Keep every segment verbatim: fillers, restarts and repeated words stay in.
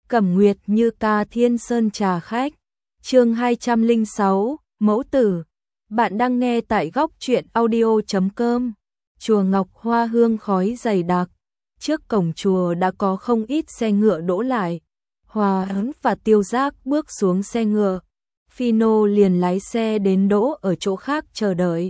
Cẩm Nguyệt Như Ca Thiên Sơn trà khách. Chương hai trăm lẻ sáu, Mẫu tử. Bạn đang nghe tại góc truyện audio chấm com. Chùa Ngọc Hoa hương khói dày đặc. Trước cổng chùa đã có không ít xe ngựa đỗ lại. Hòa Ấn và Tiêu Giác bước xuống xe ngựa. Phi Nô liền lái xe đến đỗ ở chỗ khác chờ đợi.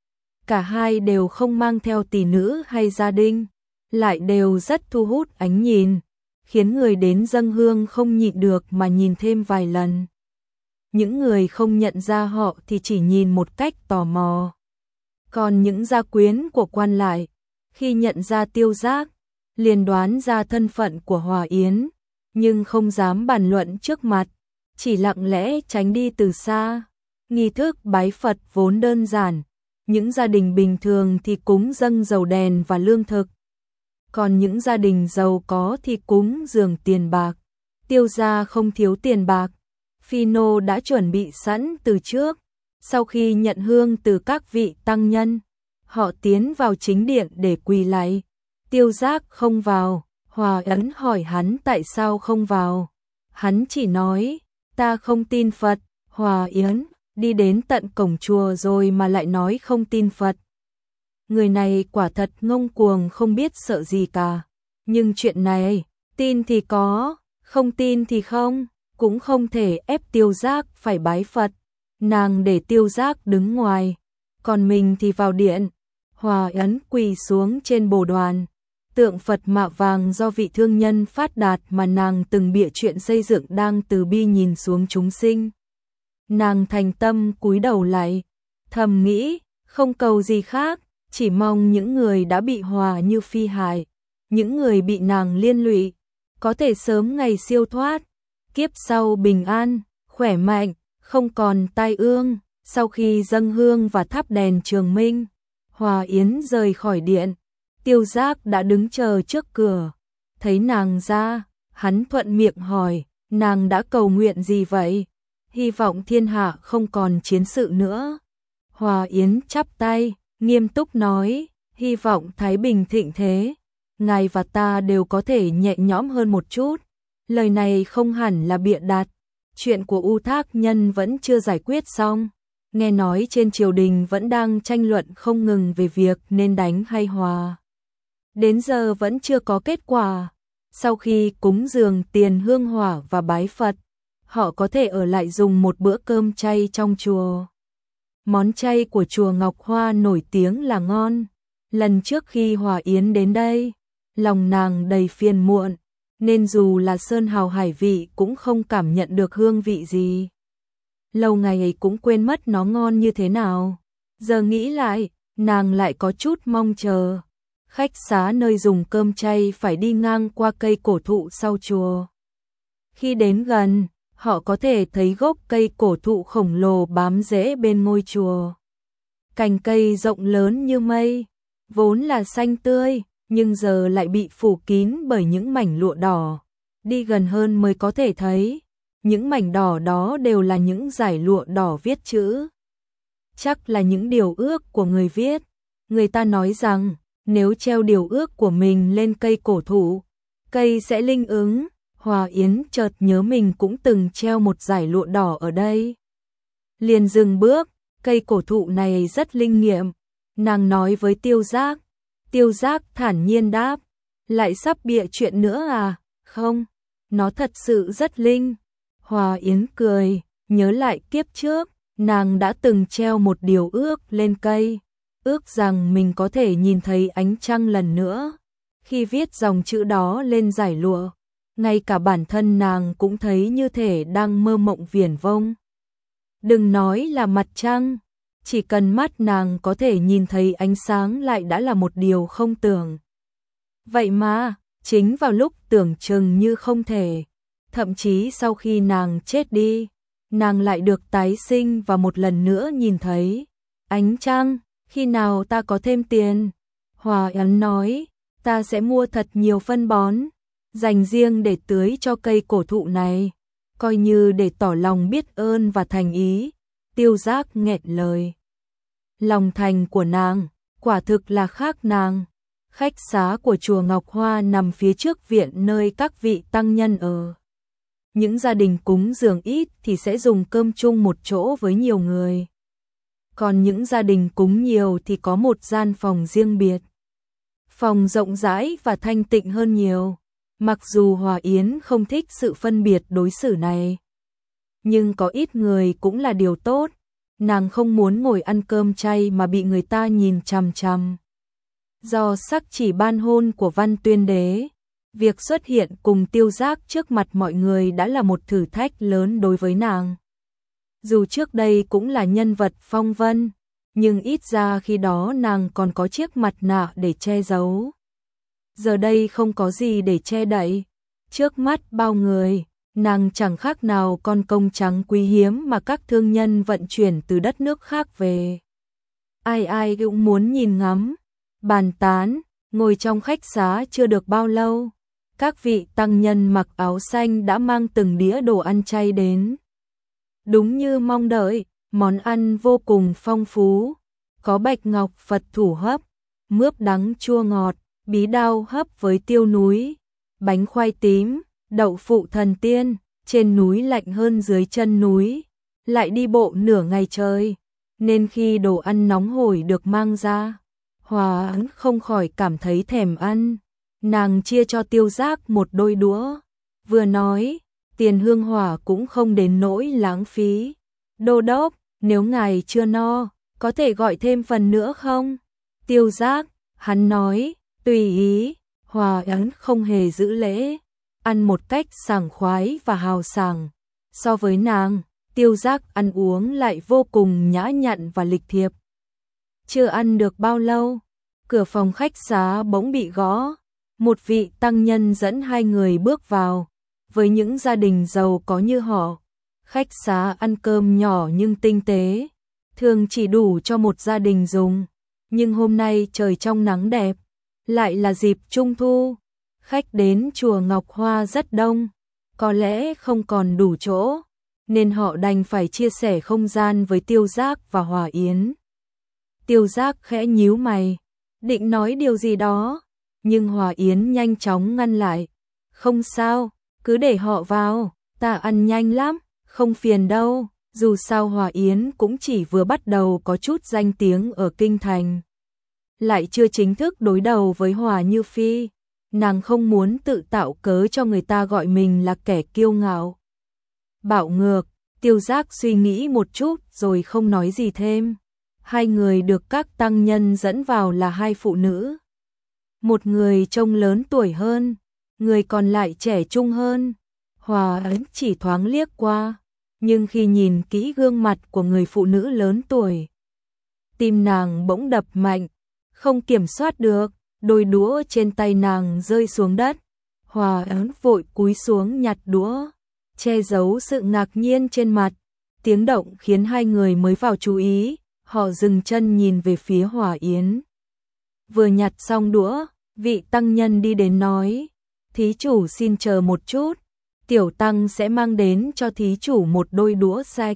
Cả hai đều không mang theo tỷ nữ hay gia đình, lại đều rất thu hút ánh nhìn, khiến người đến dâng hương không nhịn được mà nhìn thêm vài lần. Những người không nhận ra họ thì chỉ nhìn một cách tò mò. Còn những gia quyến của quan lại, khi nhận ra Tiêu Giác, liền đoán ra thân phận của Hòa Yến, nhưng không dám bàn luận trước mặt, chỉ lặng lẽ tránh đi từ xa. Nghi thức bái Phật vốn đơn giản, những gia đình bình thường thì cúng dâng dầu đèn và lương thực. Còn những gia đình giàu có thì cúng dường tiền bạc. Tiêu gia không thiếu tiền bạc, Phi Nô đã chuẩn bị sẵn từ trước. Sau khi nhận hương từ các vị tăng nhân, họ tiến vào chính điện để quỳ lạy. Tiêu Giác không vào, Hòa Ấn hỏi hắn tại sao không vào. Hắn chỉ nói, ta không tin Phật. Hòa Yến, đi đến tận cổng chùa rồi mà lại nói không tin Phật. Người này quả thật ngông cuồng không biết sợ gì cả. Nhưng chuyện này, tin thì có, không tin thì không, cũng không thể ép Tiêu Giác phải bái Phật. Nàng để Tiêu Giác đứng ngoài, còn mình thì vào điện. Hòa Ấn quỳ xuống trên bồ đoàn. Tượng Phật mạ vàng do vị thương nhân phát đạt mà nàng từng bịa chuyện xây dựng đang từ bi nhìn xuống chúng sinh. Nàng thành tâm cúi đầu lại, thầm nghĩ, không cầu gì khác, chỉ mong những người đã bị Hòa Như Phi hại, những người bị nàng liên lụy, có thể sớm ngày siêu thoát, kiếp sau bình an, khỏe mạnh, không còn tai ương. Sau khi dâng hương và thắp đèn trường minh, Hòa Yến rời khỏi điện. Tiêu Giác đã đứng chờ trước cửa, thấy nàng ra, hắn thuận miệng hỏi, nàng đã cầu nguyện gì vậy? Hy vọng thiên hạ không còn chiến sự nữa. Hòa Yến chắp tay, nghiêm túc nói, hy vọng thái bình thịnh thế, ngài và ta đều có thể nhẹ nhõm hơn một chút. Lời này không hẳn là bịa đặt, chuyện của U Thác Nhân vẫn chưa giải quyết xong. Nghe nói trên triều đình vẫn đang tranh luận không ngừng về việc nên đánh hay hòa. Đến giờ vẫn chưa có kết quả. Sau khi cúng dường tiền hương hỏa và bái Phật, họ có thể ở lại dùng một bữa cơm chay trong chùa. Món chay của chùa Ngọc Hoa nổi tiếng là ngon. Lần trước khi Hòa Yến đến đây, lòng nàng đầy phiền muộn, nên dù là sơn hào hải vị cũng không cảm nhận được hương vị gì. Lâu ngày ấy cũng quên mất nó ngon như thế nào. Giờ nghĩ lại, nàng lại có chút mong chờ. Khách xá nơi dùng cơm chay phải đi ngang qua cây cổ thụ sau chùa. Khi đến gần, họ có thể thấy gốc cây cổ thụ khổng lồ bám rễ bên ngôi chùa. Cành cây rộng lớn như mây, vốn là xanh tươi, nhưng giờ lại bị phủ kín bởi những mảnh lụa đỏ. Đi gần hơn mới có thể thấy, những mảnh đỏ đó đều là những dải lụa đỏ viết chữ. Chắc là những điều ước của người viết. Người ta nói rằng, nếu treo điều ước của mình lên cây cổ thụ, cây sẽ linh ứng. Hòa Yến chợt nhớ mình cũng từng treo một dải lụa đỏ ở đây. Liền dừng bước, cây cổ thụ này rất linh nghiệm. Nàng nói với Tiêu Giác. Tiêu Giác thản nhiên đáp, lại sắp bịa chuyện nữa à? Không, nó thật sự rất linh. Hòa Yến cười, nhớ lại kiếp trước, nàng đã từng treo một điều ước lên cây, ước rằng mình có thể nhìn thấy ánh trăng lần nữa. Khi viết dòng chữ đó lên dải lụa, ngay cả bản thân nàng cũng thấy như thể đang mơ mộng viển vông. Đừng nói là mặt trăng, chỉ cần mắt nàng có thể nhìn thấy ánh sáng lại đã là một điều không tưởng. Vậy mà, chính vào lúc tưởng chừng như không thể, thậm chí sau khi nàng chết đi, nàng lại được tái sinh và một lần nữa nhìn thấy ánh trăng. Khi nào ta có thêm tiền, Hòa Yến nói, ta sẽ mua thật nhiều phân bón, dành riêng để tưới cho cây cổ thụ này, coi như để tỏ lòng biết ơn và thành ý. Tiêu Giác nghẹn lời. Lòng thành của nàng, quả thực là khác nàng. Khách xá của chùa Ngọc Hoa nằm phía trước viện nơi các vị tăng nhân ở. những gia đình cúng dường ít thì sẽ dùng cơm chung một chỗ với nhiều người. Còn những gia đình cúng nhiều thì có một gian phòng riêng biệt. Phòng rộng rãi và thanh tịnh hơn nhiều. Mặc dù Hòa Yến không thích sự phân biệt đối xử này, nhưng có ít người cũng là điều tốt. Nàng không muốn ngồi ăn cơm chay mà bị người ta nhìn chằm chằm. Do sắc chỉ ban hôn của Văn Tuyên Đế, việc xuất hiện cùng Tiêu Giác trước mặt mọi người đã là một thử thách lớn đối với nàng. Dù trước đây cũng là nhân vật phong vân, nhưng ít ra khi đó nàng còn có chiếc mặt nạ để che giấu. Giờ đây không có gì để che đậy. Trước mắt bao người, nàng chẳng khác nào con công trắng quý hiếm mà các thương nhân vận chuyển từ đất nước khác về. Ai ai cũng muốn nhìn ngắm, bàn tán. Ngồi trong khách xá chưa được bao lâu, các vị tăng nhân mặc áo xanh đã mang từng đĩa đồ ăn chay đến. Đúng như mong đợi, món ăn vô cùng phong phú. Có bạch ngọc Phật thủ hấp, mướp đắng chua ngọt, bí đao hấp với tiêu núi, bánh khoai tím, đậu phụ thần tiên, trên núi lạnh hơn dưới chân núi. Lại đi bộ nửa ngày trời, nên khi đồ ăn nóng hổi được mang ra, Hòa Yến không khỏi cảm thấy thèm ăn. Nàng chia cho Tiêu Giác một đôi đũa, vừa nói, tiền hương hỏa cũng không đến nỗi lãng phí. Đô đốc, nếu ngài chưa no, có thể gọi thêm phần nữa không? Tiêu Giác, hắn nói, tùy ý. Hòa Yến không hề giữ lễ, ăn một cách sảng khoái và hào sảng. So với nàng, Tiêu Giác ăn uống lại vô cùng nhã nhặn và lịch thiệp. Chưa ăn được bao lâu, cửa phòng khách xá bỗng bị gõ. Một vị tăng nhân dẫn hai người bước vào. Với những gia đình giàu có như họ, khách xá ăn cơm nhỏ nhưng tinh tế, thường chỉ đủ cho một gia đình dùng. Nhưng hôm nay trời trong nắng đẹp, lại là dịp Trung Thu, khách đến chùa Ngọc Hoa rất đông, có lẽ không còn đủ chỗ, nên họ đành phải chia sẻ không gian với Tiêu Giác và Hòa Yến. Tiêu Giác khẽ nhíu mày, định nói điều gì đó, nhưng Hòa Yến nhanh chóng ngăn lại. Không sao, cứ để họ vào, ta ăn nhanh lắm, không phiền đâu. Dù sao Hòa Yến cũng chỉ vừa bắt đầu có chút danh tiếng ở kinh thành, lại chưa chính thức đối đầu với Hòa Như Phi. Nàng không muốn tự tạo cớ cho người ta gọi mình là kẻ kiêu ngạo, bạo ngược. Tiêu Giác suy nghĩ một chút rồi không nói gì thêm. Hai người được các tăng nhân dẫn vào là hai phụ nữ. Một người trông lớn tuổi hơn, người còn lại trẻ trung hơn. Hòa Yến chỉ thoáng liếc qua, nhưng khi nhìn kỹ gương mặt của người phụ nữ lớn tuổi, tim nàng bỗng đập mạnh, không kiểm soát được, đôi đũa trên tay nàng rơi xuống đất. Hòa Yến vội cúi xuống nhặt đũa, che giấu sự ngạc nhiên trên mặt. Tiếng động khiến hai người mới vào chú ý, họ dừng chân nhìn về phía Hòa Yến. Vừa nhặt xong đũa, vị tăng nhân đi đến nói, thí chủ xin chờ một chút, tiểu tăng sẽ mang đến cho thí chủ một đôi đũa sạch.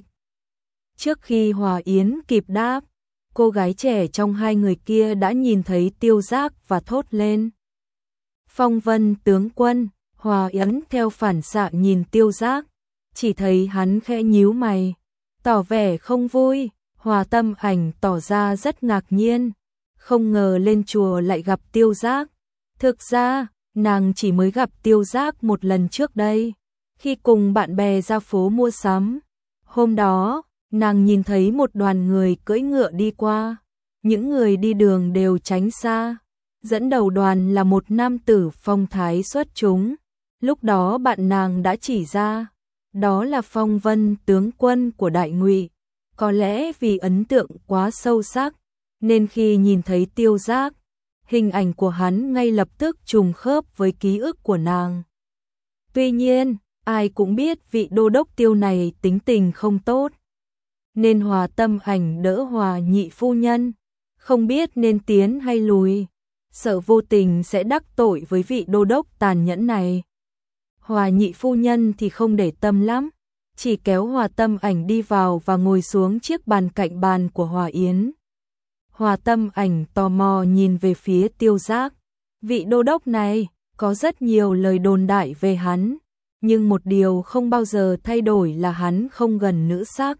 Trước khi Hòa Yến kịp đáp, cô gái trẻ trong hai người kia đã nhìn thấy Tiêu Giác và thốt lên, Phong Vân tướng quân. Hòa Yến theo phản xạ nhìn Tiêu Giác, chỉ thấy hắn khẽ nhíu mày, tỏ vẻ không vui. Hòa Tâm Ảnh tỏ ra rất ngạc nhiên, không ngờ lên chùa lại gặp Tiêu Giác. Thực ra, nàng chỉ mới gặp Tiêu Giác một lần trước đây, khi cùng bạn bè ra phố mua sắm. Hôm đó, nàng nhìn thấy một đoàn người cưỡi ngựa đi qua, những người đi đường đều tránh xa. Dẫn đầu đoàn là một nam tử phong thái xuất chúng. Lúc đó bạn nàng đã chỉ ra, đó là Phong Vân tướng quân của Đại Ngụy. Có lẽ vì ấn tượng quá sâu sắc, nên khi nhìn thấy Tiêu Giác, hình ảnh của hắn ngay lập tức trùng khớp với ký ức của nàng. Tuy nhiên, ai cũng biết vị đô đốc Tiêu này tính tình không tốt, nên Hòa Tâm Ảnh đỡ Hòa nhị phu nhân, không biết nên tiến hay lùi, sợ vô tình sẽ đắc tội với vị đô đốc tàn nhẫn này. Hòa nhị phu nhân thì không để tâm lắm, chỉ kéo Hòa Tâm Ảnh đi vào và ngồi xuống chiếc bàn cạnh bàn của Hòa Yến. Hòa Tâm Ảnh tò mò nhìn về phía Tiêu Giác. Vị đô đốc này, có rất nhiều lời đồn đại về hắn, nhưng một điều không bao giờ thay đổi là hắn không gần nữ sắc.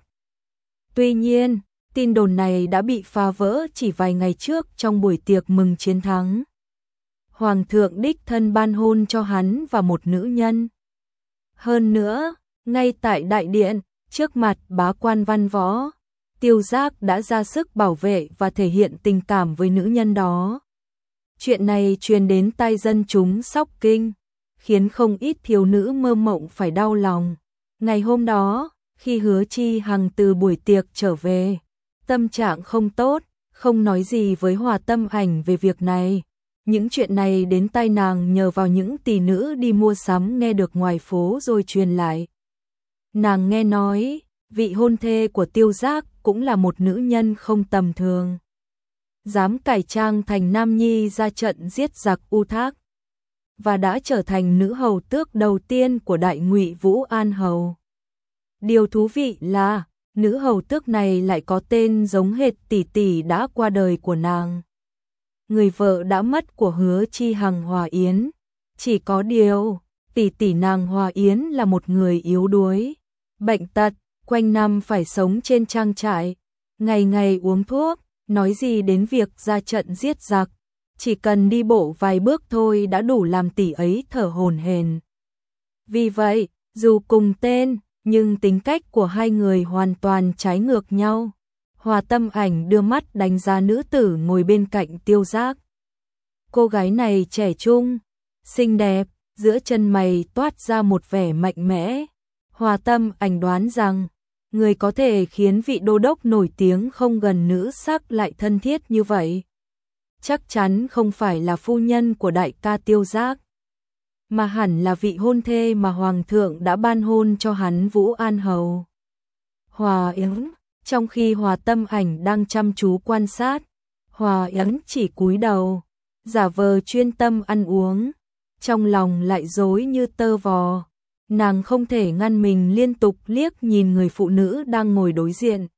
Tuy nhiên, tin đồn này đã bị phá vỡ chỉ vài ngày trước trong buổi tiệc mừng chiến thắng. Hoàng thượng đích thân ban hôn cho hắn và một nữ nhân. Hơn nữa, ngay tại đại điện, trước mặt bá quan văn võ, Tiêu Giác đã ra sức bảo vệ và thể hiện tình cảm với nữ nhân đó. Chuyện này truyền đến tai dân chúng Sóc Kinh, khiến không ít thiếu nữ mơ mộng phải đau lòng. Ngày hôm đó, khi Hứa Chi Hằng từ buổi tiệc trở về, tâm trạng không tốt, không nói gì với Hòa Tâm Ảnh về việc này. Những chuyện này đến tai nàng nhờ vào những tỷ nữ đi mua sắm nghe được ngoài phố rồi truyền lại. Nàng nghe nói, vị hôn thê của Tiêu Giác cũng là một nữ nhân không tầm thường. Dám cải trang thành nam nhi ra trận giết giặc U Thác, và đã trở thành nữ hầu tước đầu tiên của Đại Ngụy Vũ An Hầu. Điều thú vị là, nữ hầu tước này lại có tên giống hệt tỷ tỷ đã qua đời của nàng. Người vợ đã mất của Hứa Chi Hằng Hòa Yến. Chỉ có điều, tỷ tỷ nàng Hòa Yến là một người yếu đuối, bệnh tật, quanh năm phải sống trên trang trại, ngày ngày uống thuốc, nói gì đến việc ra trận giết giặc. Chỉ cần đi bộ vài bước thôi đã đủ làm tỷ ấy thở hổn hển. Vì vậy, dù cùng tên, nhưng tính cách của hai người hoàn toàn trái ngược nhau. Hòa Tâm Ảnh đưa mắt đánh giá nữ tử ngồi bên cạnh Tiêu Giác. Cô gái này trẻ trung, xinh đẹp, giữa chân mày toát ra một vẻ mạnh mẽ. Hòa Tâm Ảnh đoán rằng, người có thể khiến vị đô đốc nổi tiếng không gần nữ sắc lại thân thiết như vậy, chắc chắn không phải là phu nhân của đại ca Tiêu Giác, mà hẳn là vị hôn thê mà Hoàng thượng đã ban hôn cho hắn Vũ An Hầu. Hòa Yến. Trong khi Hòa Tâm Ảnh đang chăm chú quan sát, Hòa Yến chỉ cúi đầu, giả vờ chuyên tâm ăn uống, trong lòng lại rối như tơ vò. Nàng không thể ngăn mình liên tục liếc nhìn người phụ nữ đang ngồi đối diện.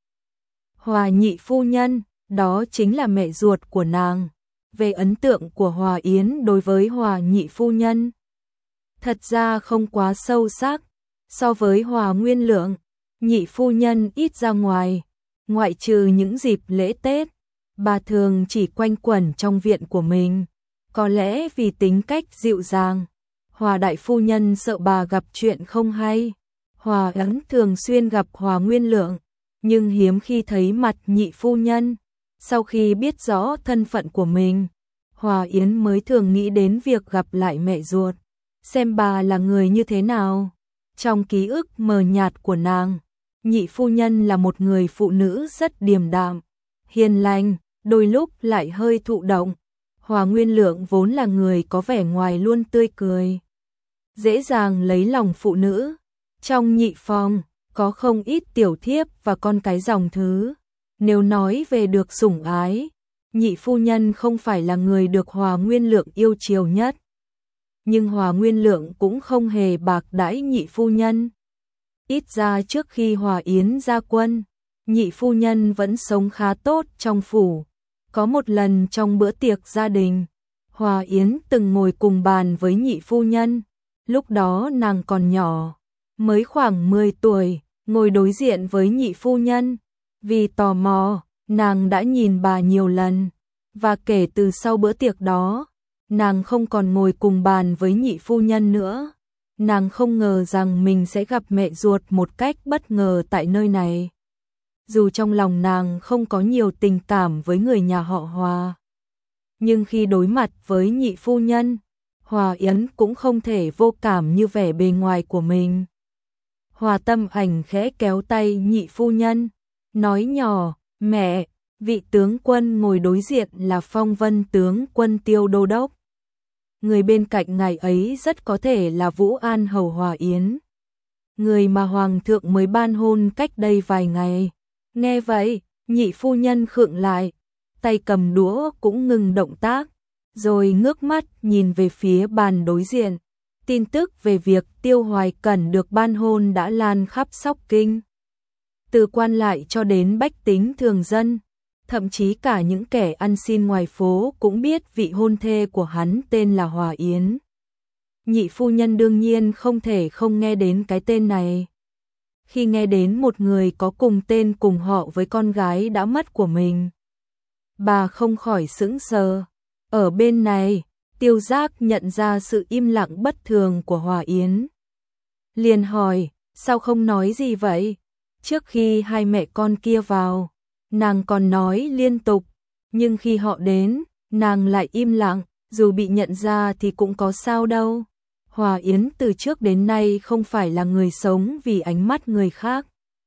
Hòa nhị phu nhân, đó chính là mẹ ruột của nàng. Về ấn tượng của Hòa Yến đối với Hòa nhị phu nhân, thật ra không quá sâu sắc. So với Hòa Nguyên Lượng, nhị phu nhân ít ra ngoài, ngoại trừ những dịp lễ Tết, bà thường chỉ quanh quẩn trong viện của mình. Có lẽ vì tính cách dịu dàng, Hòa đại phu nhân sợ bà gặp chuyện không hay. Hòa Yến thường xuyên gặp Hòa Nguyên Lượng, nhưng hiếm khi thấy mặt nhị phu nhân. Sau khi biết rõ thân phận của mình, Hòa Yến mới thường nghĩ đến việc gặp lại mẹ ruột, xem bà là người như thế nào. Trong ký ức mờ nhạt của nàng, nhị phu nhân là một người phụ nữ rất điềm đạm, hiền lành, đôi lúc lại hơi thụ động. Hòa Nguyên Lượng vốn là người có vẻ ngoài luôn tươi cười, dễ dàng lấy lòng phụ nữ. Trong nhị phòng, có không ít tiểu thiếp và con cái dòng thứ. Nếu nói về được sủng ái, nhị phu nhân không phải là người được Hòa Nguyên Lượng yêu chiều nhất. Nhưng Hòa Nguyên Lượng cũng không hề bạc đãi nhị phu nhân. Ít ra trước khi Hòa Yến ra quân, nhị phu nhân vẫn sống khá tốt trong phủ. Có một lần trong bữa tiệc gia đình, Hòa Yến từng ngồi cùng bàn với nhị phu nhân. Lúc đó nàng còn nhỏ, mới khoảng mười tuổi, ngồi đối diện với nhị phu nhân. Vì tò mò, nàng đã nhìn bà nhiều lần, và kể từ sau bữa tiệc đó, nàng không còn ngồi cùng bàn với nhị phu nhân nữa. Nàng không ngờ rằng mình sẽ gặp mẹ ruột một cách bất ngờ tại nơi này. Dù trong lòng nàng không có nhiều tình cảm với người nhà họ Hòa, nhưng khi đối mặt với nhị phu nhân, Hòa Yến cũng không thể vô cảm như vẻ bề ngoài của mình. Hòa Tâm Ảnh khẽ kéo tay nhị phu nhân, nói nhỏ, mẹ, vị tướng quân ngồi đối diện là Phong Vân tướng quân Tiêu đô đốc. Người bên cạnh ngài ấy rất có thể là Vũ An Hầu Hòa Yến, người mà Hoàng thượng mới ban hôn cách đây vài ngày. Nghe vậy, nhị phu nhân khựng lại, tay cầm đũa cũng ngừng động tác, rồi ngước mắt nhìn về phía bàn đối diện. Tin tức về việc Tiêu Hoài Cẩn được ban hôn đã lan khắp Sóc Kinh. Từ quan lại cho đến bách tính thường dân, thậm chí cả những kẻ ăn xin ngoài phố cũng biết vị hôn thê của hắn tên là Hòa Yến. Nhị phu nhân đương nhiên không thể không nghe đến cái tên này. Khi nghe đến một người có cùng tên cùng họ với con gái đã mất của mình, bà không khỏi sững sờ. Ở bên này, Tiêu Giác nhận ra sự im lặng bất thường của Hòa Yến. Liền hỏi, sao không nói gì vậy? Trước khi hai mẹ con kia vào, nàng còn nói liên tục, nhưng khi họ đến, nàng lại im lặng, dù bị nhận ra thì cũng có sao đâu. Hòa Yến từ trước đến nay không phải là người sống vì ánh mắt người khác.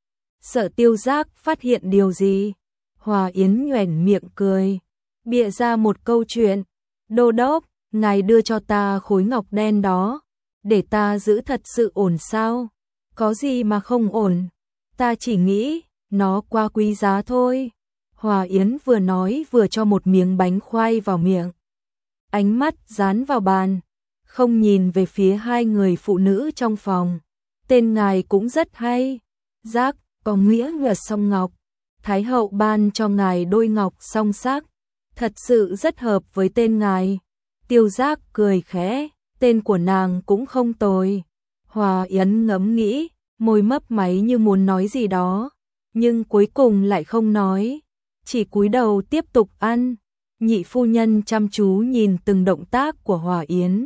Sợ Tiêu Giác phát hiện điều gì, Hòa Yến nhoẻn miệng cười, bịa ra một câu chuyện. Đô đốc, ngài đưa cho ta khối ngọc đen đó, để ta giữ thật sự ổn sao? Có gì mà không ổn, ta chỉ nghĩ nó quá quý giá thôi. Hòa Yến vừa nói vừa cho một miếng bánh khoai vào miệng. Ánh mắt dán vào bàn, không nhìn về phía hai người phụ nữ trong phòng. Tên ngài cũng rất hay. Giác, có nghĩa là song ngọc. Thái hậu ban cho ngài đôi ngọc song sắc, thật sự rất hợp với tên ngài. Tiêu Giác cười khẽ, tên của nàng cũng không tồi. Hòa Yến ngẫm nghĩ, môi mấp máy như muốn nói gì đó, nhưng cuối cùng lại không nói, chỉ cúi đầu tiếp tục ăn. Nhị phu nhân chăm chú nhìn từng động tác của Hòa Yến.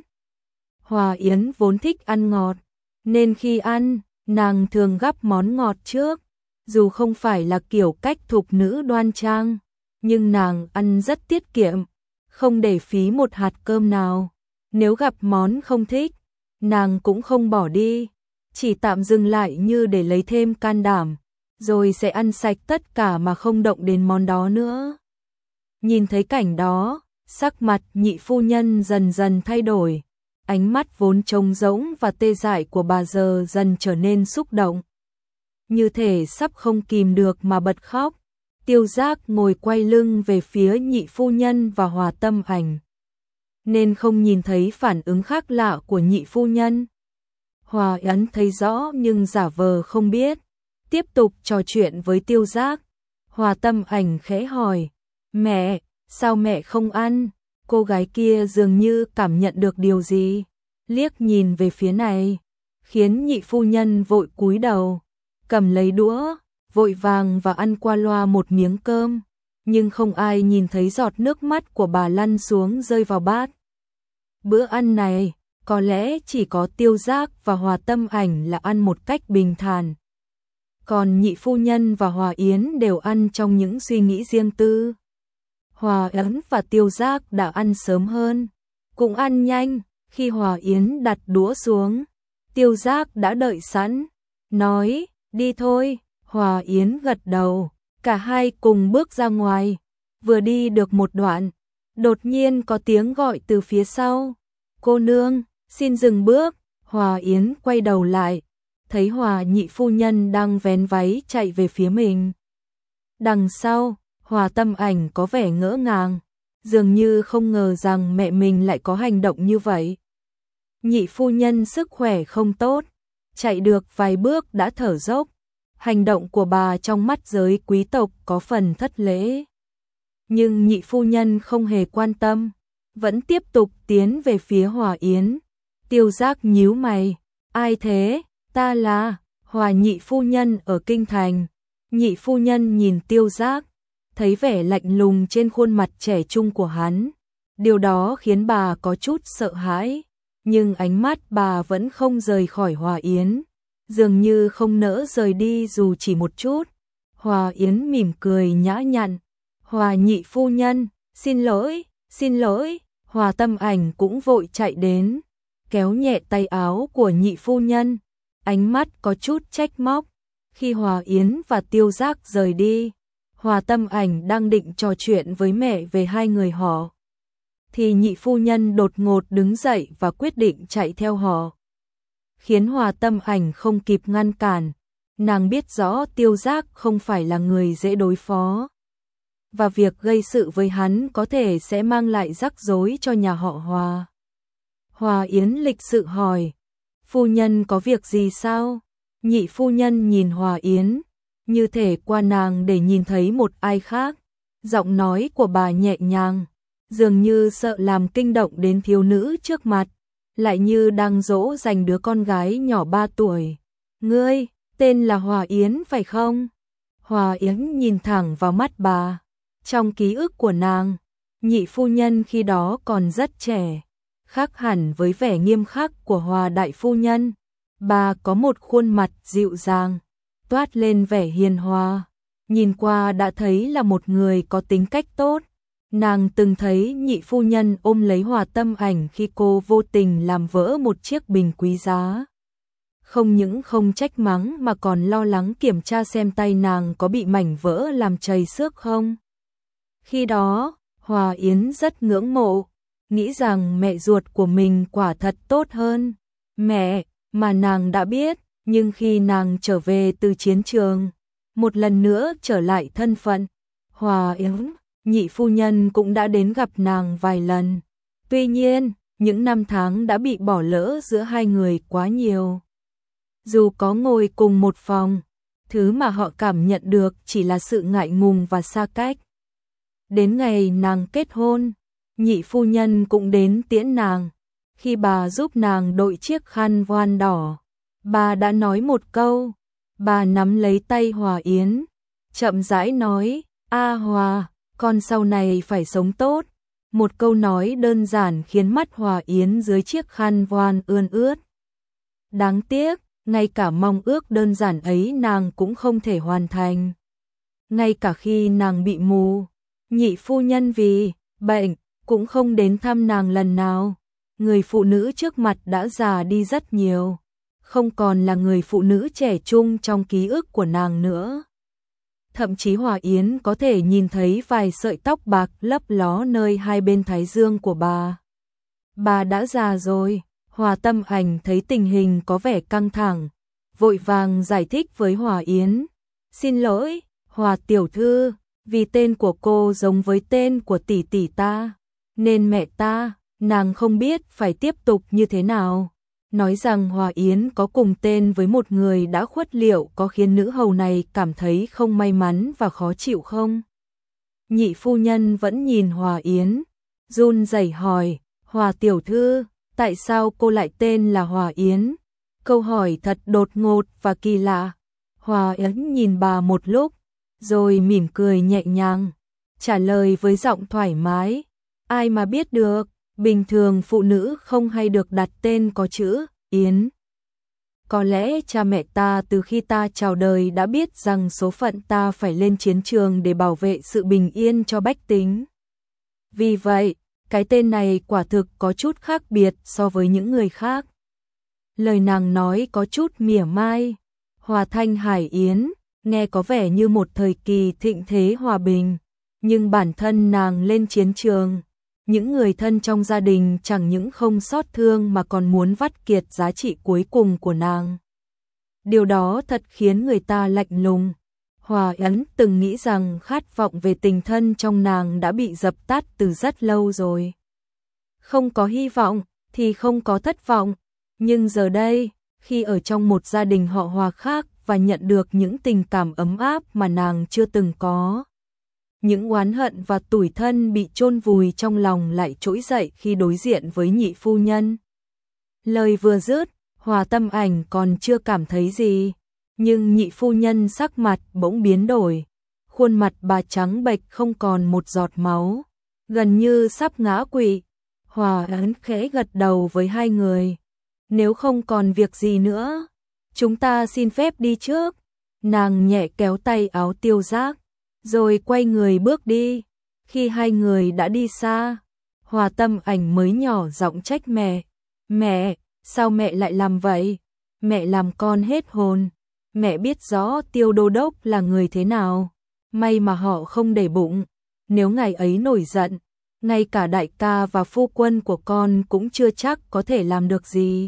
Hòa Yến vốn thích ăn ngọt, nên khi ăn, nàng thường gắp món ngọt trước. Dù không phải là kiểu cách thục nữ đoan trang, nhưng nàng ăn rất tiết kiệm, không để phí một hạt cơm nào. Nếu gặp món không thích, nàng cũng không bỏ đi, chỉ tạm dừng lại như để lấy thêm can đảm, rồi sẽ ăn sạch tất cả mà không động đến món đó nữa. Nhìn thấy cảnh đó, sắc mặt nhị phu nhân dần dần thay đổi, ánh mắt vốn trống rỗng và tê dại của bà giờ dần trở nên xúc động, như thể sắp không kìm được mà bật khóc. Tiêu Giác ngồi quay lưng về phía nhị phu nhân và Hòa Tâm Ảnh, nên không nhìn thấy phản ứng khác lạ của nhị phu nhân. Hòa Yến thấy rõ nhưng giả vờ không biết, tiếp tục trò chuyện với Tiêu Giác. Hòa Tâm Ảnh khẽ hỏi, mẹ, sao mẹ không ăn? Cô gái kia dường như cảm nhận được điều gì, liếc nhìn về phía này, khiến nhị phu nhân vội cúi đầu, cầm lấy đũa, vội vàng và ăn qua loa một miếng cơm, nhưng không ai nhìn thấy giọt nước mắt của bà lăn xuống rơi vào bát. Bữa ăn này, có lẽ chỉ có Tiêu Giác và Hòa Tâm Ảnh là ăn một cách bình thản. Còn nhị phu nhân và Hòa Yến đều ăn trong những suy nghĩ riêng tư. Hòa Yến và Tiêu Giác đã ăn sớm hơn, cũng ăn nhanh. Khi Hòa Yến đặt đũa xuống, Tiêu Giác đã đợi sẵn, nói, đi thôi. Hòa Yến gật đầu, cả hai cùng bước ra ngoài. Vừa đi được một đoạn, đột nhiên có tiếng gọi từ phía sau, cô nương, xin dừng bước. Hòa Yến quay đầu lại, thấy Hòa nhị phu nhân đang vén váy chạy về phía mình. Đằng sau, Hòa Tâm Ảnh có vẻ ngỡ ngàng, dường như không ngờ rằng mẹ mình lại có hành động như vậy. Nhị phu nhân sức khỏe không tốt, chạy được vài bước đã thở dốc. Hành động của bà trong mắt giới quý tộc có phần thất lễ. Nhưng nhị phu nhân không hề quan tâm, vẫn tiếp tục tiến về phía Hòa Yến. Tiêu Giác nhíu mày, ai thế? Ta là Hòa nhị phu nhân ở kinh thành. Nhị phu nhân nhìn Tiêu Giác, thấy vẻ lạnh lùng trên khuôn mặt trẻ trung của hắn. Điều đó khiến bà có chút sợ hãi, nhưng ánh mắt bà vẫn không rời khỏi Hòa Yến, dường như không nỡ rời đi dù chỉ một chút. Hòa Yến mỉm cười nhã nhặn, Hòa nhị phu nhân, xin lỗi, xin lỗi. Hòa Tâm Ảnh cũng vội chạy đến, kéo nhẹ tay áo của nhị phu nhân, ánh mắt có chút trách móc. Khi Hòa Yến và Tiêu Giác rời đi, Hòa Tâm Ảnh đang định trò chuyện với mẹ về hai người họ, thì nhị phu nhân đột ngột đứng dậy và quyết định chạy theo họ, khiến Hòa Tâm Ảnh không kịp ngăn cản. Nàng biết rõ Tiêu Giác không phải là người dễ đối phó, và việc gây sự với hắn có thể sẽ mang lại rắc rối cho nhà họ Hòa. Hòa Yến lịch sự hỏi, phu nhân có việc gì sao? Nhị phu nhân nhìn Hòa Yến, như thể qua nàng để nhìn thấy một ai khác. Giọng nói của bà nhẹ nhàng, dường như sợ làm kinh động đến thiếu nữ trước mặt. lại như đang dỗ dành đứa con gái nhỏ ba tuổi. Ngươi, tên là Hòa Yến phải không? Hòa Yến nhìn thẳng vào mắt bà. Trong ký ức của nàng, nhị phu nhân khi đó còn rất trẻ, khác hẳn với vẻ nghiêm khắc của Hòa đại phu nhân. Bà có một khuôn mặt dịu dàng, toát lên vẻ hiền hòa, nhìn qua đã thấy là một người có tính cách tốt. Nàng từng thấy nhị phu nhân ôm lấy Hòa Tâm Ảnh khi cô vô tình làm vỡ một chiếc bình quý giá. Không những không trách mắng mà còn lo lắng kiểm tra xem tay nàng có bị mảnh vỡ làm chảy xước không. Khi đó, Hòa Yến rất ngưỡng mộ, nghĩ rằng mẹ ruột của mình quả thật tốt hơn mẹ mà nàng đã biết, nhưng khi nàng trở về từ chiến trường, một lần nữa trở lại thân phận Hòa Yến, nhị phu nhân cũng đã đến gặp nàng vài lần. Tuy nhiên, những năm tháng đã bị bỏ lỡ giữa hai người quá nhiều. Dù có ngồi cùng một phòng, thứ mà họ cảm nhận được chỉ là sự ngại ngùng và xa cách. Đến ngày nàng kết hôn, nhị phu nhân cũng đến tiễn nàng. Khi bà giúp nàng đội chiếc khăn voan đỏ, bà đã nói một câu. Bà nắm lấy tay Hòa Yến, chậm rãi nói, A Hòa, con sau này phải sống tốt. Một câu nói đơn giản khiến mắt Hòa Yến dưới chiếc khăn voan ươn ướt. Đáng tiếc, ngay cả mong ước đơn giản ấy nàng cũng không thể hoàn thành. Ngay cả khi nàng bị mù, nhị phu nhân vì bệnh cũng không đến thăm nàng lần nào. Người phụ nữ trước mặt đã già đi rất nhiều, không còn là người phụ nữ trẻ trung trong ký ức của nàng nữa. Thậm chí Hòa Yến có thể nhìn thấy vài sợi tóc bạc lấp ló nơi hai bên thái dương của bà. Bà đã già rồi. Hòa Tâm Ảnh thấy tình hình có vẻ căng thẳng, vội vàng giải thích với Hòa Yến. Xin lỗi, Hòa tiểu thư, vì tên của cô giống với tên của tỷ tỷ ta, nên mẹ ta, nàng không biết phải tiếp tục như thế nào. Nói rằng Hòa Yến có cùng tên với một người đã khuất liệu có khiến nữ hầu này cảm thấy không may mắn và khó chịu không? Nhị phu nhân vẫn nhìn Hòa Yến, run rẩy hỏi, Hòa tiểu thư, tại sao cô lại tên là Hòa Yến? Câu hỏi thật đột ngột và kỳ lạ. Hòa Yến nhìn bà một lúc, rồi mỉm cười nhẹ nhàng, trả lời với giọng thoải mái. Ai mà biết được, bình thường phụ nữ không hay được đặt tên có chữ Yến. Có lẽ cha mẹ ta từ khi ta chào đời đã biết rằng số phận ta phải lên chiến trường để bảo vệ sự bình yên cho bách tính. Vì vậy, cái tên này quả thực có chút khác biệt so với những người khác. Lời nàng nói có chút mỉa mai. Hòa Thanh Hải Yến, nghe có vẻ như một thời kỳ thịnh thế hòa bình, nhưng bản thân nàng lên chiến trường, những người thân trong gia đình chẳng những không xót thương mà còn muốn vắt kiệt giá trị cuối cùng của nàng. Điều đó thật khiến người ta lạnh lùng. Hòa Yến từng nghĩ rằng khát vọng về tình thân trong nàng đã bị dập tắt từ rất lâu rồi. Không có hy vọng thì không có thất vọng, nhưng giờ đây, khi ở trong một gia đình họ Hòa khác và nhận được những tình cảm ấm áp mà nàng chưa từng có, những oán hận và tủi thân bị chôn vùi trong lòng lại trỗi dậy khi đối diện với nhị phu nhân. Lời vừa dứt, Hòa Tâm Ảnh còn chưa cảm thấy gì, nhưng nhị phu nhân sắc mặt bỗng biến đổi, khuôn mặt bà trắng bệch không còn một giọt máu, gần như sắp ngã quỵ. Hòa Yến khẽ gật đầu với hai người. Nếu không còn việc gì nữa, chúng ta xin phép đi trước. Nàng nhẹ kéo tay áo Tiêu Giác, rồi quay người bước đi. Khi hai người đã đi xa, Hòa Tâm Ảnh mới nhỏ giọng trách mẹ. Mẹ, sao mẹ lại làm vậy? Mẹ làm con hết hồn. Mẹ biết rõ Tiêu Đô Đốc là người thế nào. May mà họ không để bụng. Nếu ngày ấy nổi giận, ngay cả đại ca và phu quân của con cũng chưa chắc có thể làm được gì.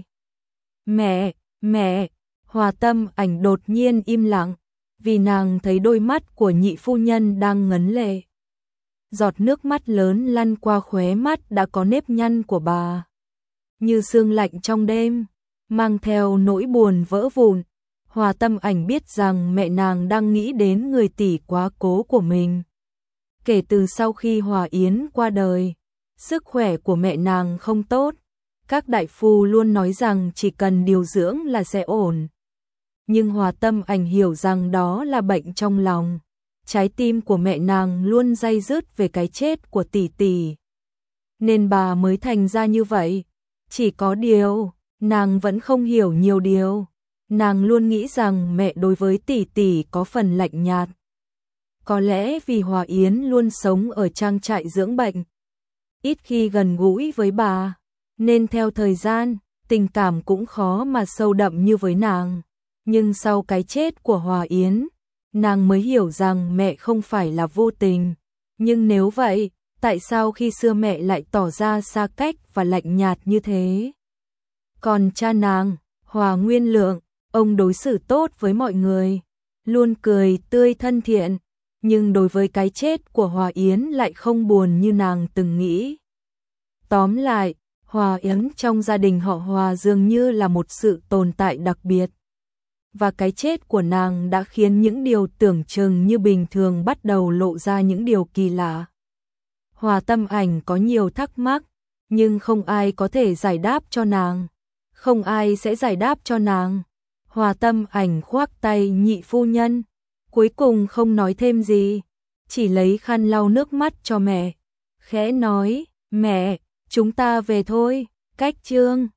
Mẹ, mẹ, Hòa Tâm Ảnh đột nhiên im lặng, vì nàng thấy đôi mắt của nhị phu nhân đang ngấn lệ. Giọt nước mắt lớn lăn qua khóe mắt đã có nếp nhăn của bà, như sương lạnh trong đêm, mang theo nỗi buồn vỡ vụn. Hòa Tâm Ảnh biết rằng mẹ nàng đang nghĩ đến người tỷ quá cố của mình. Kể từ sau khi Hòa Yến qua đời, sức khỏe của mẹ nàng không tốt, Các đại phu luôn nói rằng chỉ cần điều dưỡng là sẽ ổn. Nhưng Hòa Tâm Ảnh hiểu rằng đó là bệnh trong lòng. Trái tim của mẹ nàng luôn day dứt về cái chết của tỷ tỷ. Nên bà mới thành ra như vậy. Chỉ có điều, nàng vẫn không hiểu nhiều điều. Nàng luôn nghĩ rằng mẹ đối với tỷ tỷ có phần lạnh nhạt. Có lẽ vì Hòa Yến luôn sống ở trang trại dưỡng bệnh, ít khi gần gũi với bà, nên theo thời gian, tình cảm cũng khó mà sâu đậm như với nàng. Nhưng sau cái chết của Hòa Yến, nàng mới hiểu rằng mẹ không phải là vô tình. Nhưng nếu vậy, tại sao khi xưa mẹ lại tỏ ra xa cách và lạnh nhạt như thế? Còn cha nàng, Hòa Nguyên Lượng, ông đối xử tốt với mọi người, luôn cười tươi thân thiện, nhưng đối với cái chết của Hòa Yến lại không buồn như nàng từng nghĩ. Tóm lại, Hòa Yến trong gia đình họ Hòa dường như là một sự tồn tại đặc biệt. Và cái chết của nàng đã khiến những điều tưởng chừng như bình thường bắt đầu lộ ra những điều kỳ lạ. Hòa Tâm Ảnh có nhiều thắc mắc, nhưng không ai có thể giải đáp cho nàng. Không ai sẽ giải đáp cho nàng. Hòa Tâm Ảnh khoác tay nhị phu nhân, cuối cùng không nói thêm gì, chỉ lấy khăn lau nước mắt cho mẹ. Khẽ nói, mẹ, chúng ta về thôi, cách chương.